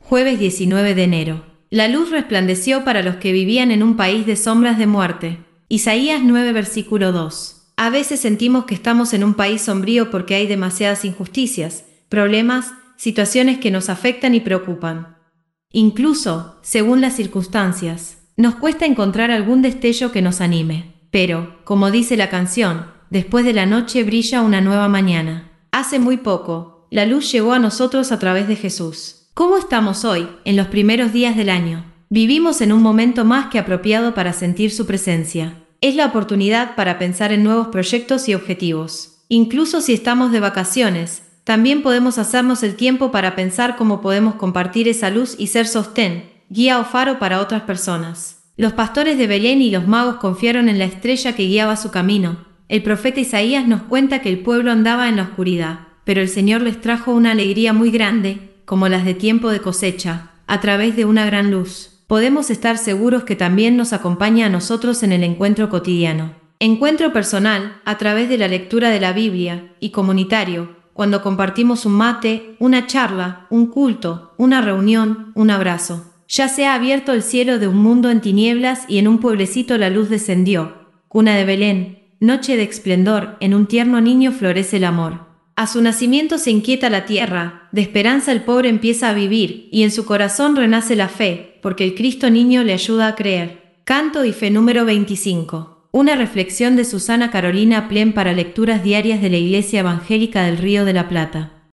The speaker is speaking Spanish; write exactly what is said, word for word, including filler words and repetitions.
Jueves diecinueve de enero. La luz resplandeció para los que vivían en un país de sombras de muerte. Isaías nueve versículo dos. A veces sentimos que estamos en un país sombrío porque hay demasiadas injusticias, problemas, situaciones que nos afectan y preocupan. Incluso, según las circunstancias, nos cuesta encontrar algún destello que nos anime. Pero, como dice la canción, después de la noche brilla una nueva mañana. Hace muy poco, la luz llegó a nosotros a través de Jesús. ¿Cómo estamos hoy, en los primeros días del año? Vivimos en un momento más que apropiado para sentir su presencia. Es la oportunidad para pensar en nuevos proyectos y objetivos. Incluso si estamos de vacaciones, también podemos hacernos el tiempo para pensar cómo podemos compartir esa luz y ser sostén, guía o faro para otras personas. Los pastores de Belén y los magos confiaron en la estrella que guiaba su camino. El profeta Isaías nos cuenta que el pueblo andaba en la oscuridad, pero el Señor les trajo una alegría muy grande, como las de tiempo de cosecha, a través de una gran luz. Podemos estar seguros que también nos acompaña a nosotros en el encuentro cotidiano. Encuentro personal, a través de la lectura de la Biblia, y comunitario, cuando compartimos un mate, una charla, un culto, una reunión, un abrazo. Ya se ha abierto el cielo de un mundo en tinieblas y en un pueblecito la luz descendió. Cuna de Belén, noche de esplendor, en un tierno niño florece el amor. A su nacimiento se inquieta la tierra, de esperanza el pobre empieza a vivir, y en su corazón renace la fe, porque el Cristo niño le ayuda a creer. Canto y fe número veinticinco. Una reflexión de Susana Carolina Plen para lecturas diarias de la Iglesia Evangélica del Río de la Plata.